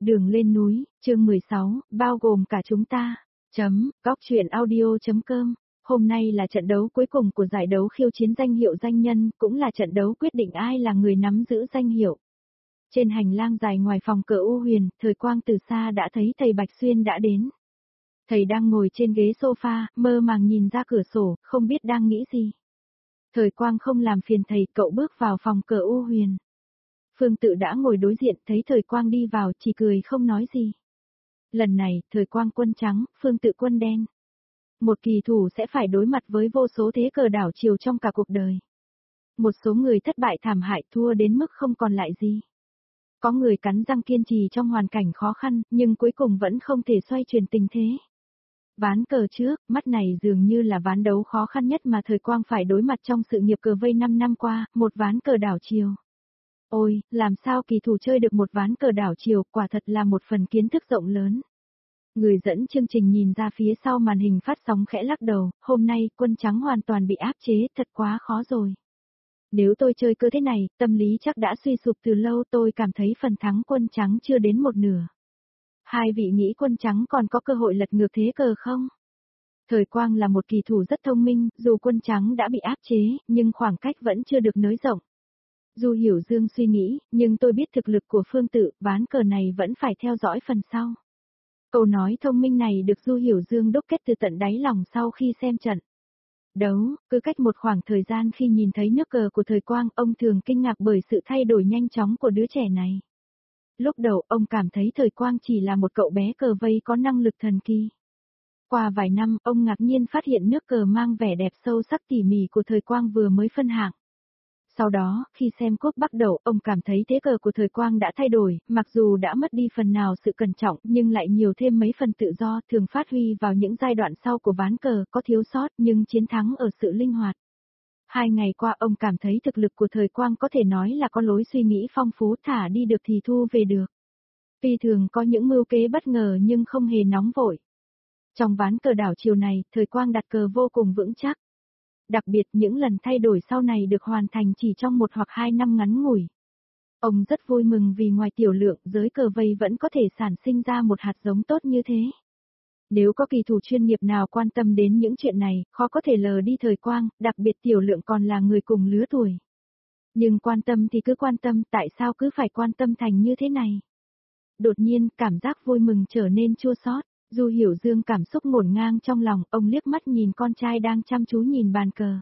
Đường lên núi, chương 16, bao gồm cả chúng ta. Góc truyện audio.com. Hôm nay là trận đấu cuối cùng của giải đấu khiêu chiến danh hiệu danh nhân, cũng là trận đấu quyết định ai là người nắm giữ danh hiệu. Trên hành lang dài ngoài phòng cờ U Huyền, Thời Quang từ xa đã thấy thầy Bạch Xuyên đã đến. Thầy đang ngồi trên ghế sofa, mơ màng nhìn ra cửa sổ, không biết đang nghĩ gì. Thời Quang không làm phiền thầy, cậu bước vào phòng cờ U Huyền. Phương Tự đã ngồi đối diện, thấy Thời Quang đi vào, chỉ cười không nói gì. Lần này, Thời Quang quân trắng, Phương Tự quân đen. Một kỳ thủ sẽ phải đối mặt với vô số thế cờ đảo chiều trong cả cuộc đời. Một số người thất bại thảm hại, thua đến mức không còn lại gì. Có người cắn răng kiên trì trong hoàn cảnh khó khăn, nhưng cuối cùng vẫn không thể xoay chuyển tình thế. Ván cờ trước, mắt này dường như là ván đấu khó khăn nhất mà Thời Quang phải đối mặt trong sự nghiệp cờ vây 5 năm qua, một ván cờ đảo chiều. Ôi, làm sao kỳ thủ chơi được một ván cờ đảo chiều, quả thật là một phần kiến thức rộng lớn. Người dẫn chương trình nhìn ra phía sau màn hình phát sóng khẽ lắc đầu, hôm nay quân trắng hoàn toàn bị áp chế, thật quá khó rồi. Nếu tôi chơi cơ thế này, tâm lý chắc đã suy sụp từ lâu, tôi cảm thấy phần thắng quân trắng chưa đến một nửa. Hai vị nghĩ quân trắng còn có cơ hội lật ngược thế cờ không? Thời Quang là một kỳ thủ rất thông minh, dù quân trắng đã bị áp chế, nhưng khoảng cách vẫn chưa được nới rộng. Du Hiểu Dương suy nghĩ, nhưng tôi biết thực lực của Phương Tự, ván cờ này vẫn phải theo dõi phần sau. Câu nói thông minh này được Du Hiểu Dương đúc kết từ tận đáy lòng sau khi xem trận đấu, cứ cách một khoảng thời gian khi nhìn thấy nước cờ của Thời Quang, ông thường kinh ngạc bởi sự thay đổi nhanh chóng của đứa trẻ này. Lúc đầu, ông cảm thấy Thời Quang chỉ là một cậu bé cờ vây có năng lực thần kỳ. Qua vài năm, ông ngạc nhiên phát hiện nước cờ mang vẻ đẹp sâu sắc tỉ mỉ của Thời Quang vừa mới phân hạng. Sau đó, khi xem cúp bắt đầu, ông cảm thấy thế cờ của Thời Quang đã thay đổi, mặc dù đã mất đi phần nào sự cẩn trọng, nhưng lại nhiều thêm mấy phần tự do, thường phát huy vào những giai đoạn sau của ván cờ, có thiếu sót, nhưng chiến thắng ở sự linh hoạt. 2 ngày qua ông cảm thấy thực lực của Thời Quang có thể nói là có lối suy nghĩ phong phú, thả đi được thì thu về được. Tuy thường có những mưu kế bất ngờ nhưng không hề nóng vội. Trong ván cờ đảo chiều này, Thời Quang đặt cờ vô cùng vững chắc. Đặc biệt những lần thay đổi sau này được hoàn thành chỉ trong 1 hoặc 2 năm ngắn ngủi. Ông rất vui mừng vì ngoài tiểu lượng, giới cờ vây vẫn có thể sản sinh ra một hạt giống tốt như thế. Nếu có kỳ thủ chuyên nghiệp nào quan tâm đến những chuyện này, khó có thể lờ đi Thời Quang, đặc biệt tiểu lượng còn là người cùng lứa tuổi. Nhưng quan tâm thì cứ quan tâm, tại sao cứ phải quan tâm thành như thế này? Đột nhiên, cảm giác vui mừng trở nên chua xót. Du Hiểu Dương cảm xúc ngổn ngang trong lòng, ông liếc mắt nhìn con trai đang chăm chú nhìn bàn cờ.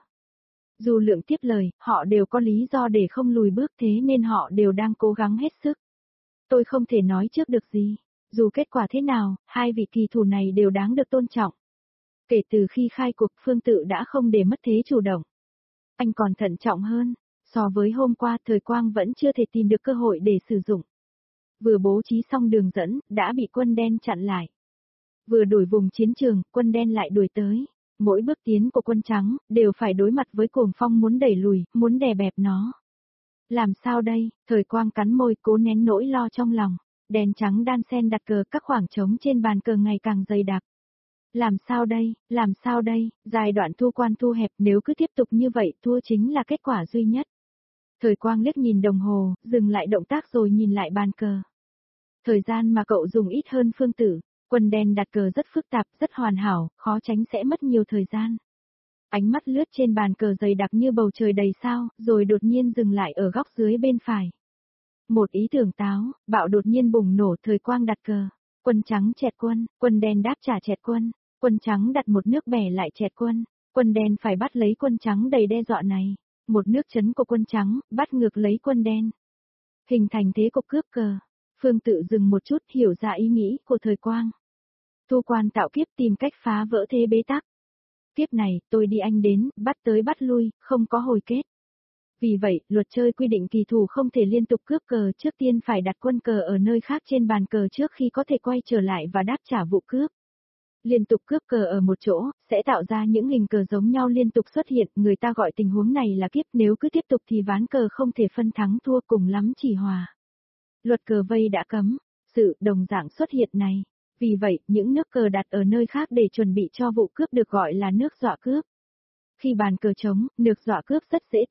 Du Lượng tiếp lời, họ đều có lý do để không lùi bước, thế nên họ đều đang cố gắng hết sức. Tôi không thể nói trước được gì. Dù kết quả thế nào, hai vị kỳ thủ này đều đáng được tôn trọng. Kể từ khi khai cuộc, Phương Tự đã không để mất thế chủ động. Anh còn thận trọng hơn. So với hôm qua, Thời Quang vẫn chưa thể tìm được cơ hội để sử dụng. Vừa bố trí xong đường dẫn, đã bị quân đen chặn lại. Vừa đổi vùng chiến trường, quân đen lại đuổi tới. Mỗi bước tiến của quân trắng, đều phải đối mặt với cuồng phong muốn đẩy lùi, muốn đè bẹp nó. Làm sao đây? Thời Quang cắn môi, cố nén nỗi lo trong lòng. Đen trắng đan xen đặt cờ, các khoảng trống trên bàn cờ ngày càng dày đặc. Làm sao đây? Làm sao đây? Giai đoạn thu quan thu hẹp, nếu cứ tiếp tục như vậy, thua chính là kết quả duy nhất. Thời Quang liếc nhìn đồng hồ, dừng lại động tác rồi nhìn lại bàn cờ. Thời gian mà cậu dùng ít hơn Phương Tử. Quân đen đặt cờ rất phức tạp, rất hoàn hảo, khó tránh sẽ mất nhiều thời gian. Ánh mắt lướt trên bàn cờ dày đặc như bầu trời đầy sao, rồi đột nhiên dừng lại ở góc dưới bên phải. Một ý tưởng táo, bạo đột nhiên bùng nổ. Thời Quang đặt cờ. Quân trắng chẹt quân, quân đen đáp trả chẹt quân. Quân trắng đặt một nước bẻ lại chẹt quân. Quân đen phải bắt lấy quân trắng đầy đe dọa này. Một nước chấn của quân trắng, bắt ngược lấy quân đen. Hình thành thế cục cướp cờ. Phương Tự dừng một chút, hiểu ra ý nghĩ của Thời Quang. Thu quan tạo kiếp, tìm cách phá vỡ thế bế tắc. Kiếp này, tôi đi anh đến, bắt tới bắt lui, không có hồi kết. Vì vậy, luật chơi quy định kỳ thủ không thể liên tục cướp cờ, trước tiên phải đặt quân cờ ở nơi khác trên bàn cờ trước khi có thể quay trở lại và đáp trả vụ cướp. Liên tục cướp cờ ở một chỗ, sẽ tạo ra những hình cờ giống nhau liên tục xuất hiện, người ta gọi tình huống này là kiếp, nếu cứ tiếp tục thì ván cờ không thể phân thắng thua, cùng lắm chỉ hòa. Luật cờ vây đã cấm sự đồng dạng xuất hiện này. Vì vậy, những nước cờ đặt ở nơi khác để chuẩn bị cho vụ cướp được gọi là nước dọa cướp. Khi bàn cờ trống, nước dọa cướp rất dễ tìm.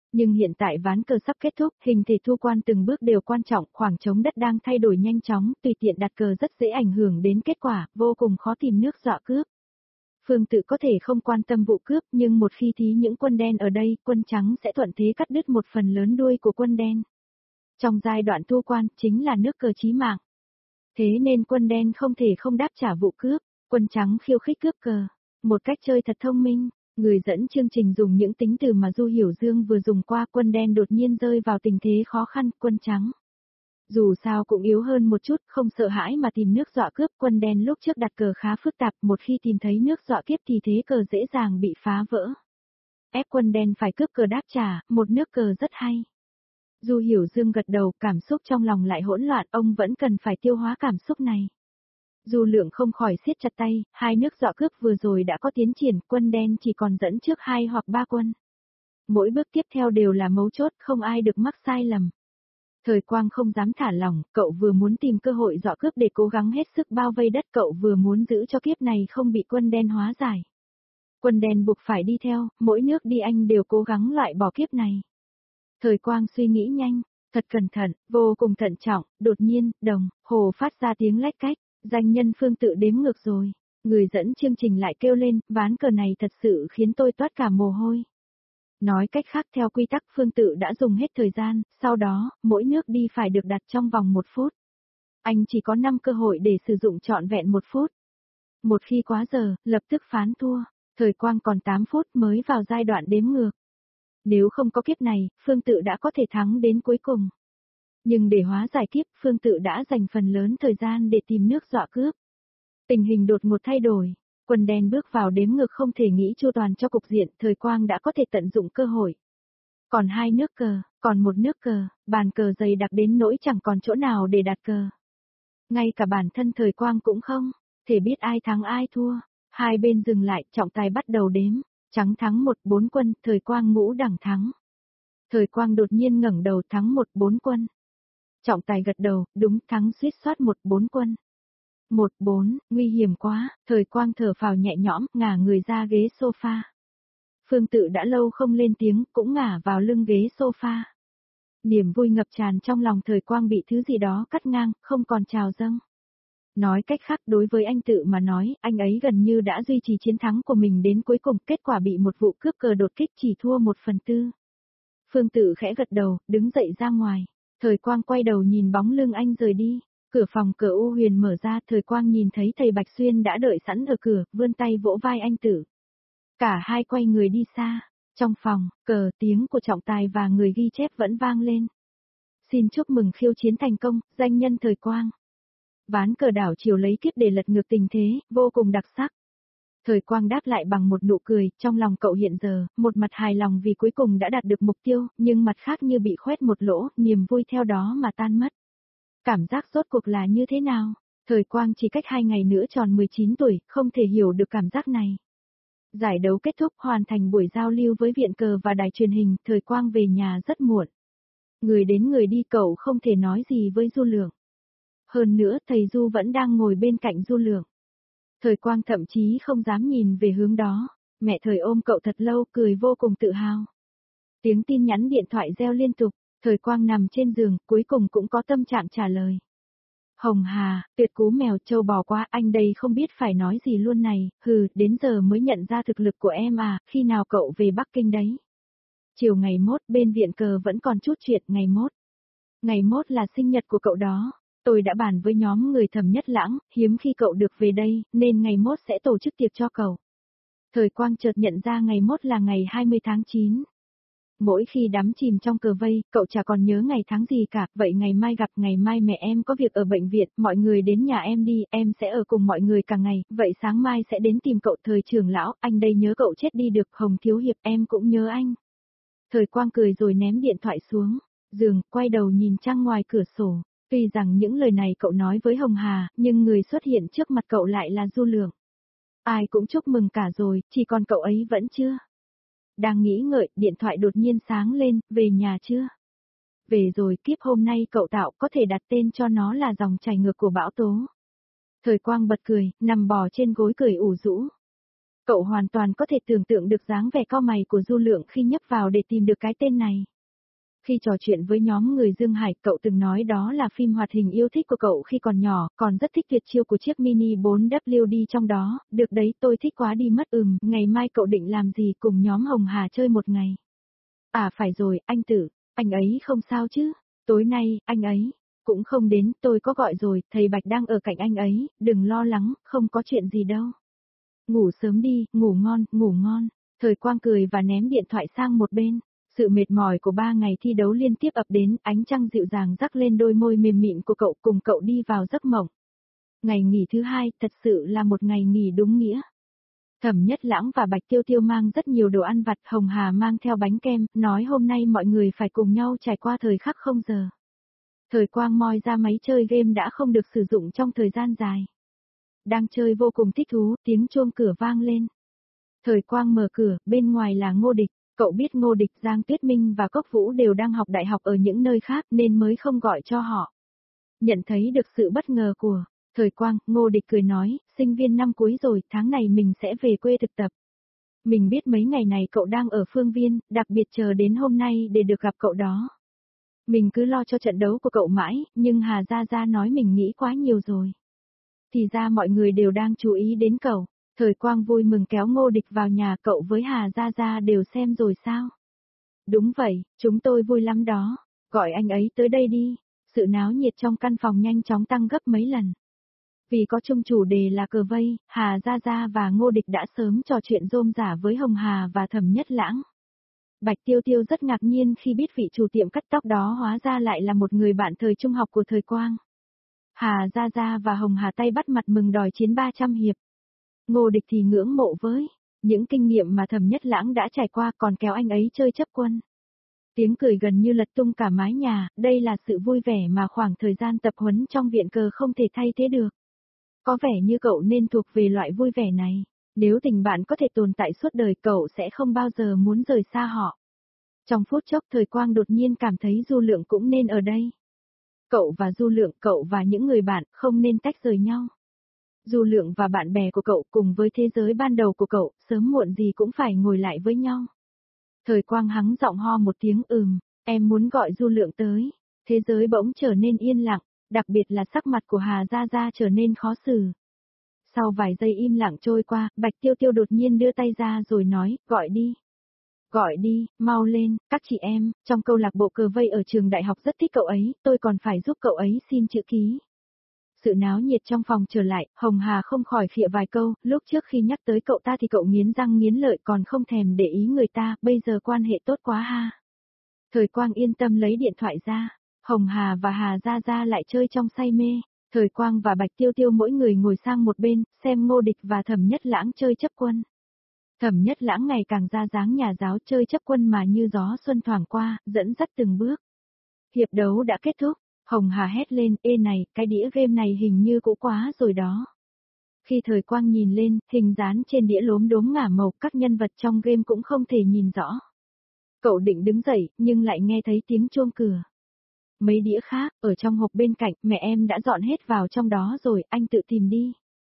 Nhưng hiện tại ván cờ sắp kết thúc, hình thể thu quan từng bước đều quan trọng, khoảng trống đất đang thay đổi nhanh chóng, tùy tiện đặt cờ rất dễ ảnh hưởng đến kết quả, vô cùng khó tìm nước dọa cướp. Phương Tự có thể không quan tâm vụ cướp, nhưng một khi thí những quân đen ở đây, quân trắng sẽ thuận thế cắt đứt một phần lớn đuôi của quân đen. Trong giai đoạn thu quan, chính là nước cờ chí mạng. Thế nên quân đen không thể không đáp trả vụ cướp, quân trắng khiêu khích cướp cờ. Một cách chơi thật thông minh, người dẫn chương trình dùng những tính từ mà Du Hiểu Dương vừa dùng qua, quân đen đột nhiên rơi vào tình thế khó khăn, quân trắng. Dù sao cũng yếu hơn một chút, không sợ hãi mà tìm nước dọa cướp, quân đen lúc trước đặt cờ khá phức tạp, một khi tìm thấy nước dọa kiếp thì thế cờ dễ dàng bị phá vỡ. Ép quân đen phải cướp cờ đáp trả, một nước cờ rất hay. Du Hiểu Dương gật đầu, cảm xúc trong lòng lại hỗn loạn, ông vẫn cần phải tiêu hóa cảm xúc này. Du Lượng không khỏi siết chặt tay, hai nước dọa cướp vừa rồi đã có tiến triển, quân đen chỉ còn dẫn trước 2 hoặc 3 quân. Mỗi bước tiếp theo đều là mấu chốt, không ai được mắc sai lầm. Thời Quang không dám thả lỏng, cậu vừa muốn tìm cơ hội dọa cướp để cố gắng hết sức bao vây đất, cậu vừa muốn giữ cho kiếp này không bị quân đen hóa giải. Quân đen buộc phải đi theo, mỗi nước đi anh đều cố gắng loại bỏ kiếp này. Thời Quang suy nghĩ nhanh, thật cẩn thận, vô cùng thận trọng, đột nhiên, đồng, hồ phát ra tiếng lách cách, danh nhân Phương Tự đếm ngược rồi. Người dẫn chương trình lại kêu lên, ván cờ này thật sự khiến tôi toát cả mồ hôi. Nói cách khác theo quy tắc Phương Tự đã dùng hết thời gian, sau đó, mỗi nước đi phải được đặt trong vòng 1 phút. Anh chỉ có 5 cơ hội để sử dụng trọn vẹn 1 phút. Một khi quá giờ, lập tức phán thua, Thời Quang còn 8 phút mới vào giai đoạn đếm ngược. Nếu không có kiếp này, Phương Tự đã có thể thắng đến cuối cùng. Nhưng để hóa giải kiếp, Phương Tự đã dành phần lớn thời gian để tìm nước dọa cướp. Tình hình đột ngột thay đổi, quân đen bước vào đếm ngược không thể nghĩ chu toàn cho cục diện, Thời Quang đã có thể tận dụng cơ hội. Còn 2 nước cờ, còn 1 nước cờ, bàn cờ dày đặc đến nỗi chẳng còn chỗ nào để đặt cờ. Ngay cả bản thân Thời Quang cũng không thể biết ai thắng ai thua. Hai bên dừng lại, trọng tài bắt đầu đếm. Trắng thắng 1-4 quân, Thời Quang ngũ đẳng thắng. Thời Quang đột nhiên ngẩng đầu, thắng 1-4 quân. Trọng tài gật đầu, đúng, thắng suýt soát 1-4 quân. 1-4, nguy hiểm quá, Thời Quang thở phào nhẹ nhõm, ngả người ra ghế sofa. Phương Tự đã lâu không lên tiếng, cũng ngả vào lưng ghế sofa. Niềm vui ngập tràn trong lòng Thời Quang bị thứ gì đó cắt ngang, không còn trào dâng. Nói cách khác, đối với anh Tự mà nói, anh ấy gần như đã duy trì chiến thắng của mình đến cuối cùng, kết quả bị một vụ cướp cờ đột kích chỉ thua 1/4. Phương Tự khẽ gật đầu, đứng dậy ra ngoài. Thời Quang quay đầu nhìn bóng lưng anh rời đi. Cửa phòng cờ U Huyền mở ra, Thời Quang nhìn thấy thầy Bạch Xuyên đã đợi sẵn ở cửa, vươn tay vỗ vai anh Tự. Cả hai quay người đi xa. Trong phòng, cờ, tiếng của trọng tài và người ghi chép vẫn vang lên. Xin chúc mừng khiêu chiến thành công, danh nhân Thời Quang. Ván cờ đảo chiều lấy kiếp để lật ngược tình thế, vô cùng đặc sắc. Thời Quang đáp lại bằng một nụ cười, trong lòng cậu hiện giờ, một mặt hài lòng vì cuối cùng đã đạt được mục tiêu, nhưng mặt khác như bị khoét một lỗ, niềm vui theo đó mà tan mất. Cảm giác rốt cuộc là như thế nào? Thời Quang chỉ cách 2 ngày nữa tròn 19 tuổi, không thể hiểu được cảm giác này. Giải đấu kết thúc, hoàn thành buổi giao lưu với viện cờ và đài truyền hình, Thời Quang về nhà rất muộn. Người đến người đi, cậu không thể nói gì với Du Lượng. Hơn nữa, thầy Du vẫn đang ngồi bên cạnh Du Lượng. Thời Quang thậm chí không dám nhìn về hướng đó. Mẹ Thời ôm cậu thật lâu, cười vô cùng tự hào. Tiếng tin nhắn điện thoại reo liên tục, Thời Quang nằm trên giường, cuối cùng cũng có tâm trạng trả lời. Hồng Hà, tuyệt cú mèo trâu bò quá, anh đây không biết phải nói gì luôn này, hừ, đến giờ mới nhận ra thực lực của em à, khi nào cậu về Bắc Kinh đấy? Chiều ngày mốt, bên viện cờ vẫn còn chút chuyện, ngày mốt. Ngày mốt là sinh nhật của cậu đó. Tôi đã bàn với nhóm người Thẩm Nhất Lãng, hiếm khi cậu được về đây, nên ngày mốt sẽ tổ chức tiệc cho cậu. Thời Quang chợt nhận ra ngày mốt là ngày 20 tháng 9. Mỗi khi đắm chìm trong cờ vây, cậu chả còn nhớ ngày tháng gì cả, vậy ngày mai gặp, ngày mai mẹ em có việc ở bệnh viện, mọi người đến nhà em đi, em sẽ ở cùng mọi người cả ngày, vậy sáng mai sẽ đến tìm cậu. Thời trưởng lão, anh đây nhớ cậu chết đi được, Hồng Thiếu Hiệp, em cũng nhớ anh. Thời Quang cười rồi ném điện thoại xuống giường, quay đầu nhìn trăng ngoài cửa sổ. Tuy rằng những lời này cậu nói với Hồng Hà, nhưng người xuất hiện trước mặt cậu lại là Du Lượng. Ai cũng chúc mừng cả rồi, chỉ còn cậu ấy vẫn chưa. Đang nghĩ ngợi, điện thoại đột nhiên sáng lên, về nhà chưa? Về rồi, kiếp hôm nay cậu tạo có thể đặt tên cho nó là dòng chảy ngược của bão tố. Thời Quang bật cười, nằm bò trên gối cười ủ rũ. Cậu hoàn toàn có thể tưởng tượng được dáng vẻ cau mày của Du Lượng khi nhấp vào để tìm được cái tên này. Khi trò chuyện với nhóm người Dương Hải, cậu từng nói đó là phim hoạt hình yêu thích của cậu khi còn nhỏ, còn rất thích tuyệt chiêu của chiếc Mini 4WD trong đó, được đấy tôi thích quá đi mất. Ngày mai cậu định làm gì cùng nhóm Hồng Hà chơi một ngày? À phải rồi, anh Tử, anh ấy không sao chứ? Tối nay, anh ấy cũng không đến, tôi có gọi rồi, thầy Bạch đang ở cạnh anh ấy, đừng lo lắng, không có chuyện gì đâu. Ngủ sớm đi, ngủ ngon, ngủ ngon. Thời Quang cười và ném điện thoại sang một bên. Sự mệt mỏi của 3 ngày thi đấu liên tiếp ập đến, ánh trăng dịu dàng rắc lên đôi môi mềm mịn của cậu cùng cậu đi vào giấc mộng. Ngày nghỉ thứ 2 thật sự là một ngày nghỉ đúng nghĩa. Thẩm Nhất Lãng và Bạch Tiêu Tiêu mang rất nhiều đồ ăn vặt, Hồng Hà mang theo bánh kem, nói hôm nay mọi người phải cùng nhau trải qua thời khắc không giờ. Thời Quang moi ra máy chơi game đã không được sử dụng trong thời gian dài. Đang chơi vô cùng thích thú, tiếng chuông cửa vang lên. Thời Quang mở cửa, bên ngoài là Ngô Địch. Cậu biết Ngô Địch, Giang Tuyết Minh và Cốc Vũ đều đang học đại học ở những nơi khác nên mới không gọi cho họ. Nhận thấy được sự bất ngờ của Thời Quang, Ngô Địch cười nói, sinh viên năm cuối rồi, tháng này mình sẽ về quê thực tập. Mình biết mấy ngày này cậu đang ở Phương Viên, đặc biệt chờ đến hôm nay để được gặp cậu đó. Mình cứ lo cho trận đấu của cậu mãi, nhưng Hà Gia Gia nói mình nghĩ quá nhiều rồi. Thì ra mọi người đều đang chú ý đến cậu. Thời Quang vui mừng kéo Ngô Địch vào nhà, cậu với Hà Gia Gia đều xem rồi sao? Đúng vậy, chúng tôi vui lắm đó. Gọi anh ấy tới đây đi. Sự náo nhiệt trong căn phòng nhanh chóng tăng gấp mấy lần. Vì có chung chủ đề là cờ vây, Hà Gia Gia và Ngô Địch đã sớm trò chuyện rôm rả với Hồng Hà và Thẩm Nhất Lãng. Bạch Tiêu Tiêu rất ngạc nhiên khi biết vị chủ tiệm cắt tóc đó hóa ra lại là một người bạn thời trung học của Thời Quang. Hà Gia Gia và Hồng Hà tay bắt mặt mừng đòi chiến 300 hiệp. Ngô Địch thì ngưỡng mộ với những kinh nghiệm mà Thẩm Nhất Lãng đã trải qua, còn kéo anh ấy chơi chấp quân. Tiếng cười gần như lật tung cả mái nhà, đây là sự vui vẻ mà khoảng thời gian tập huấn trong viện cờ không thể thay thế được. Có vẻ như cậu nên thuộc về loại vui vẻ này. Nếu tình bạn có thể tồn tại suốt đời cậu sẽ không bao giờ muốn rời xa họ. Trong phút chốc Thời Quang đột nhiên cảm thấy Du Lượng cũng nên ở đây. Cậu và Du Lượng, cậu và những người bạn không nên tách rời nhau. Du Lượng và bạn bè của cậu cùng với thế giới ban đầu của cậu, sớm muộn gì cũng phải ngồi lại với nhau. Thời Quang hắng giọng ho một tiếng em muốn gọi Du Lượng tới. Thế giới bỗng trở nên yên lặng, đặc biệt là sắc mặt của Hà Gia Gia trở nên khó xử. Sau vài giây im lặng trôi qua, Bạch Tiêu Tiêu đột nhiên đưa tay ra rồi nói, gọi đi. Gọi đi, mau lên, các chị em, trong câu lạc bộ cờ vây ở trường đại học rất thích cậu ấy, tôi còn phải giúp cậu ấy xin chữ ký. Sự náo nhiệt trong phòng trở lại, Hồng Hà không khỏi khịa vài câu, lúc trước khi nhắc tới cậu ta thì cậu nghiến răng nghiến lợi còn không thèm để ý người ta, bây giờ quan hệ tốt quá ha. Thời Quang yên tâm lấy điện thoại ra, Hồng Hà và Hà Gia Gia lại chơi trong say mê. Thời Quang và Bạch Tiêu Tiêu mỗi người ngồi sang một bên, xem Ngô Địch và Thẩm Nhất Lãng chơi chấp quân. Thẩm Nhất Lãng ngày càng ra dáng nhà giáo chơi chấp quân mà như gió xuân thoảng qua, dẫn dắt từng bước. Hiệp đấu đã kết thúc, Hồng Hà hét lên, ê này, cái đĩa game này hình như cũ quá rồi đó. Khi Thời Quang nhìn lên, hình dán trên đĩa lốm đốm ngả màu, các nhân vật trong game cũng không thể nhìn rõ. Cậu định đứng dậy, nhưng lại nghe thấy tiếng chuông cửa. Mấy đĩa khác, ở trong hộp bên cạnh, mẹ em đã dọn hết vào trong đó rồi, anh tự tìm đi.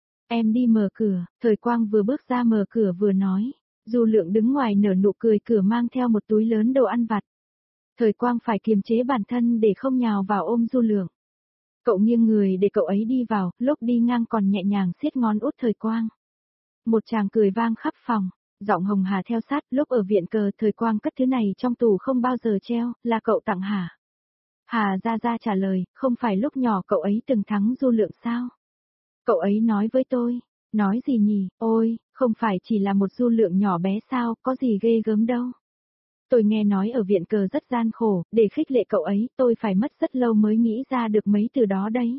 Em đi mở cửa, Thời Quang vừa bước ra mở cửa vừa nói. Du Lượng đứng ngoài nở nụ cười, cửa mang theo một túi lớn đồ ăn vặt. Thời Quang phải kiềm chế bản thân để không nhào vào ôm Du Lượng. Cậu nghiêng người để cậu ấy đi vào, lúc đi ngang còn nhẹ nhàng siết ngón út Thời Quang. Một tràng cười vang khắp phòng, giọng Hồng Hà theo sát, lúc ở viện cờ Thời Quang cất thứ này trong tủ không bao giờ treo, là cậu tặng hả? Hà Gia Gia trả lời, không phải lúc nhỏ cậu ấy từng thắng Du Lượng sao? Cậu ấy nói với tôi, nói gì nhỉ, ôi, không phải chỉ là một Du Lượng nhỏ bé sao, có gì ghê gớm đâu. Tôi nghe nói ở viện cờ rất gian khổ, để khích lệ cậu ấy, tôi phải mất rất lâu mới nghĩ ra được mấy từ đó đấy.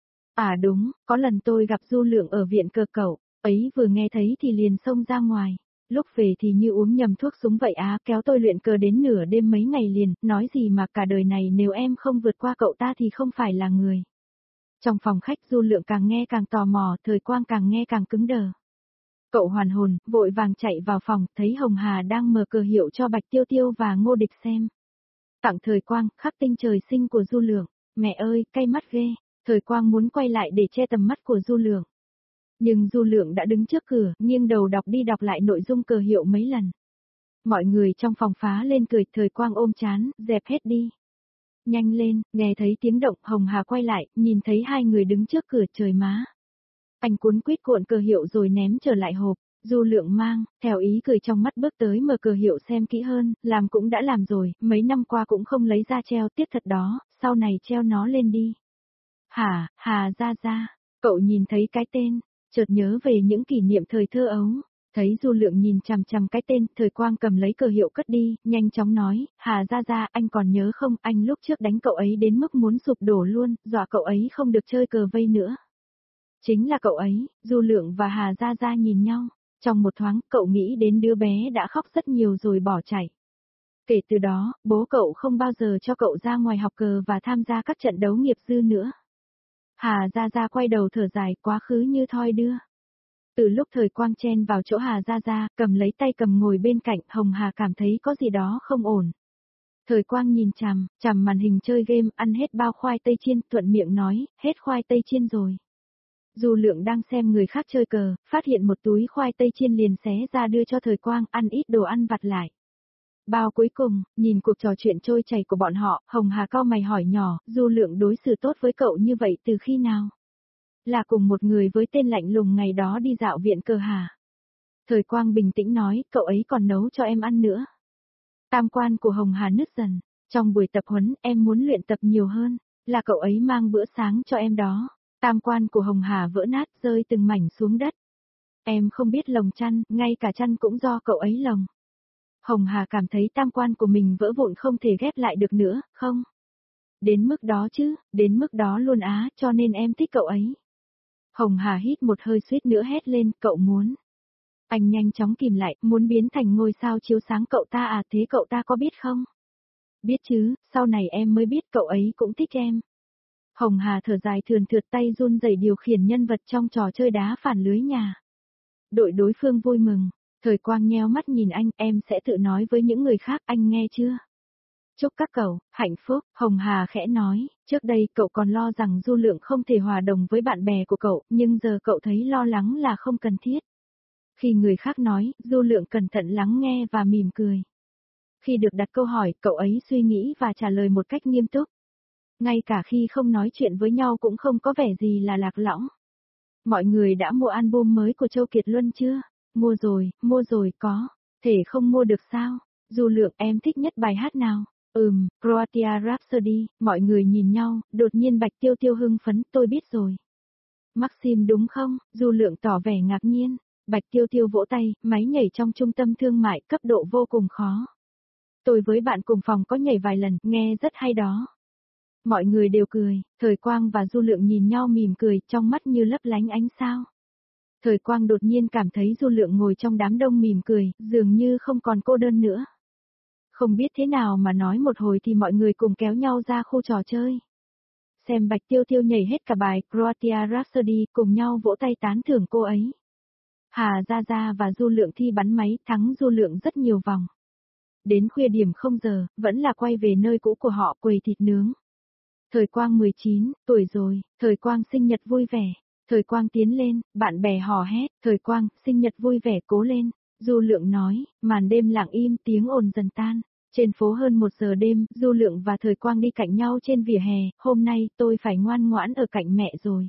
À đúng, có lần tôi gặp Du Lượng ở viện cờ cậu, ấy vừa nghe thấy thì liền xông ra ngoài. Lúc về thì như uống nhầm thuốc súng vậy á, kéo tôi luyện cờ đến nửa đêm mấy ngày liền, nói gì mà cả đời này nếu em không vượt qua cậu ta thì không phải là người. Trong phòng khách Du Lượng càng nghe càng tò mò, Thời Quang càng nghe càng cứng đờ. Cậu hoàn hồn, vội vàng chạy vào phòng, thấy Hồng Hà đang mở cờ hiệu cho Bạch Tiêu Tiêu và Ngô Địch xem. Tặng Thời Quang, khắc tinh trời sinh của Du Lượng, mẹ ơi, cay mắt ghê, Thời Quang muốn quay lại để che tầm mắt của Du Lượng. Nhưng Du Lượng đã đứng trước cửa, nghiêng đầu đọc đi đọc lại nội dung cờ hiệu mấy lần. Mọi người trong phòng phá lên cười, Thời Quang ôm chán, dẹp hết đi. Nhanh lên, nghe thấy tiếng động, Hồng Hà quay lại, nhìn thấy hai người đứng trước cửa, trời má. Anh cuốn quýt cuộn cờ hiệu rồi ném trở lại hộp. Du Lượng mang, theo ý cười trong mắt bước tới mở cờ hiệu xem kỹ hơn, làm cũng đã làm rồi, mấy năm qua cũng không lấy ra treo, tiếc thật đó, sau này treo nó lên đi. Hà ra, cậu nhìn thấy cái tên, chợt nhớ về những kỷ niệm thời thơ ấu. Thấy Du Lượng nhìn chằm chằm cái tên, Thời Quang cầm lấy cờ hiệu cất đi, nhanh chóng nói, Hà ra, anh còn nhớ không, anh lúc trước đánh cậu ấy đến mức muốn sụp đổ luôn, dọa cậu ấy không được chơi cờ vây nữa. Chính là cậu ấy, Du Lượng và Hà ra nhìn nhau. Trong một thoáng, cậu nghĩ đến đứa bé đã khóc rất nhiều rồi bỏ chạy. Kể từ đó, bố cậu không bao giờ cho cậu ra ngoài học cờ và tham gia các trận đấu nghiệp dư nữa. Hà ra quay đầu thở dài, quá khứ như thoi đưa. Từ lúc Thời Quang chen vào chỗ Hà ra, cầm lấy tay cầm ngồi bên cạnh, Hồng Hà cảm thấy có gì đó không ổn. Thời Quang nhìn chằm màn hình chơi game, ăn hết bao khoai tây chiên, thuận miệng nói, hết khoai tây chiên rồi. Du Lượng đang xem người khác chơi cờ, phát hiện một túi khoai tây chiên liền xé ra đưa cho Thời Quang, ăn ít đồ ăn vặt lại. Bao cuối cùng, nhìn cuộc trò chuyện trôi chảy của bọn họ, Hồng Hà cau mày hỏi nhỏ, Du Lượng đối xử tốt với cậu như vậy từ khi nào? Là cùng một người với tên lạnh lùng ngày đó đi dạo viện cờ hả? Thời Quang bình tĩnh nói, cậu ấy còn nấu cho em ăn nữa. Tam quan của Hồng Hà nứt dần, trong buổi tập huấn em muốn luyện tập nhiều hơn, là cậu ấy mang bữa sáng cho em đó. Tam quan của Hồng Hà vỡ nát rơi từng mảnh xuống đất. Em không biết lồng chăn, ngay cả chăn cũng do cậu ấy lồng. Hồng Hà cảm thấy tam quan của mình vỡ vụn không thể ghép lại được nữa, không? Đến mức đó chứ, đến mức đó luôn á, cho nên em thích cậu ấy. Hồng Hà hít một hơi suýt nữa hét lên, cậu muốn. Anh nhanh chóng kìm lại, muốn biến thành ngôi sao chiếu sáng cậu ta à, thế cậu ta có biết không? Biết chứ, sau này em mới biết cậu ấy cũng thích em. Hồng Hà thở dài thườn thượt tay run rẩy điều khiển nhân vật trong trò chơi đá phản lưới nhà. Đội đối phương vui mừng, Thời Quang nheo mắt nhìn anh, em sẽ tự nói với những người khác, anh nghe chưa? Chúc các cậu, hạnh phúc, Hồng Hà khẽ nói, trước đây cậu còn lo rằng Du Lượng không thể hòa đồng với bạn bè của cậu, nhưng giờ cậu thấy lo lắng là không cần thiết. Khi người khác nói, Du Lượng cẩn thận lắng nghe và mỉm cười. Khi được đặt câu hỏi, cậu ấy suy nghĩ và trả lời một cách nghiêm túc. Ngay cả khi không nói chuyện với nhau cũng không có vẻ gì là lạc lõng. Mọi người đã mua album mới của Châu Kiệt Luân chưa? Mua rồi có. Thể không mua được sao? Du Lượng em thích nhất bài hát nào? Croatia Rhapsody, mọi người nhìn nhau, đột nhiên Bạch Tiêu Tiêu hưng phấn, tôi biết rồi. Maxim đúng không? Du Lượng tỏ vẻ ngạc nhiên. Bạch Tiêu Tiêu vỗ tay, máy nhảy trong trung tâm thương mại cấp độ vô cùng khó. Tôi với bạn cùng phòng có nhảy vài lần, nghe rất hay đó. Mọi người đều cười, Thời Quang và Du Lượng nhìn nhau mỉm cười, trong mắt như lấp lánh ánh sao. Thời Quang đột nhiên cảm thấy Du Lượng ngồi trong đám đông mỉm cười, dường như không còn cô đơn nữa. Không biết thế nào mà nói một hồi thì mọi người cùng kéo nhau ra khu trò chơi. Xem Bạch Tiêu Tiêu nhảy hết cả bài Croatia Rhapsody, cùng nhau vỗ tay tán thưởng cô ấy. Hà Ra và Du Lượng thi bắn máy, thắng Du Lượng rất nhiều vòng. Đến khuya điểm 0 giờ, vẫn là quay về nơi cũ của họ, quầy thịt nướng. Thời Quang 19 tuổi rồi, Thời Quang sinh nhật vui vẻ. Thời Quang tiến lên, bạn bè hò hét, Thời Quang, sinh nhật vui vẻ, cố lên. Du Lượng nói, màn đêm lặng im, tiếng ồn dần tan. Trên phố hơn 1 giờ đêm, Du Lượng và Thời Quang đi cạnh nhau trên vỉa hè, hôm nay tôi phải ngoan ngoãn ở cạnh mẹ rồi.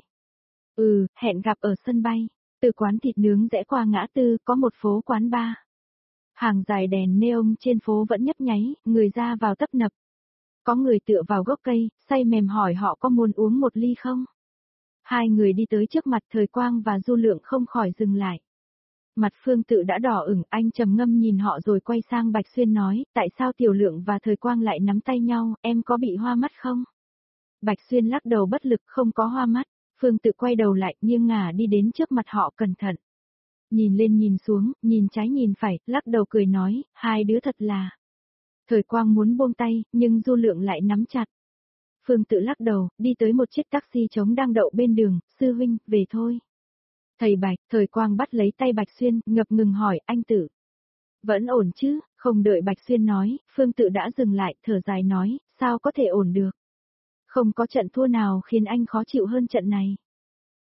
Hẹn gặp ở sân bay. Từ quán thịt nướng rẽ qua ngã tư, có một phố quán bar. Hàng dài đèn neon trên phố vẫn nhấp nháy, người ra vào tấp nập. Có người tựa vào gốc cây, say mềm hỏi họ có muốn uống một ly không? Hai người đi tới trước mặt Thời Quang và Du Lượng không khỏi dừng lại. Mặt Phương Tự đã đỏ ửng, anh trầm ngâm nhìn họ rồi quay sang Bạch Xuyên nói, tại sao Tiểu Lượng và Thời Quang lại nắm tay nhau, em có bị hoa mắt không? Bạch Xuyên lắc đầu bất lực, không có hoa mắt. Phương Tự quay đầu lại, nghiêng ngả đi đến trước mặt họ cẩn thận. Nhìn lên nhìn xuống, nhìn trái nhìn phải, lắc đầu cười nói, hai đứa thật là. Thời Quang muốn buông tay, nhưng Du Lượng lại nắm chặt. Phương Tự lắc đầu, đi tới một chiếc taxi trống đang đậu bên đường, sư huynh, về thôi. Thầy Bạch, Thời Quang bắt lấy tay Bạch Xuyên, ngập ngừng hỏi, anh Tự. Vẫn ổn chứ, không đợi Bạch Xuyên nói, Phương Tự đã dừng lại, thở dài nói, sao có thể ổn được. Không có trận thua nào khiến anh khó chịu hơn trận này.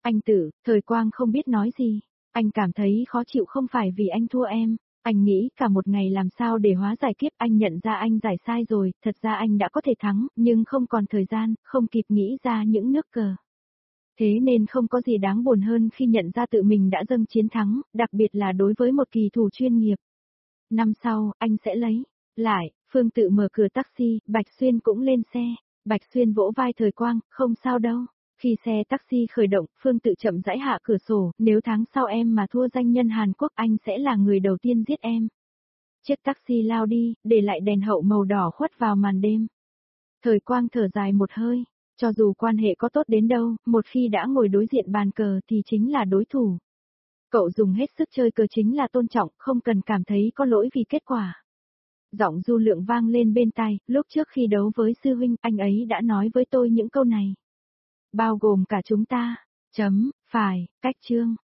Anh Tử, Thời Quang không biết nói gì. Anh cảm thấy khó chịu không phải vì anh thua em. Anh nghĩ cả một ngày làm sao để hóa giải kiếp, anh nhận ra anh giải sai rồi, thật ra anh đã có thể thắng, nhưng không còn thời gian, không kịp nghĩ ra những nước cờ. Thế nên không có gì đáng buồn hơn khi nhận ra tự mình đã dâng chiến thắng, đặc biệt là đối với một kỳ thủ chuyên nghiệp. Năm sau, anh sẽ lấy lại. Phương Tự mở cửa taxi, Bạch Xuyên cũng lên xe. Bạch Xuyên vỗ vai Thời Quang, không sao đâu. Khi xe taxi khởi động, Phương Tự chậm rãi hạ cửa sổ, nếu tháng sau em mà thua danh nhân Hàn Quốc anh sẽ là người đầu tiên giết em. Chiếc taxi lao đi, để lại đèn hậu màu đỏ khuất vào màn đêm. Thời Quang thở dài một hơi, cho dù quan hệ có tốt đến đâu, một khi đã ngồi đối diện bàn cờ thì chính là đối thủ. Cậu dùng hết sức chơi cờ chính là tôn trọng, không cần cảm thấy có lỗi vì kết quả. Giọng Du Lượng vang lên bên tai, lúc trước khi đấu với sư huynh, anh ấy đã nói với tôi những câu này. Bao gồm cả chúng ta. Chấm, phải, cách chương.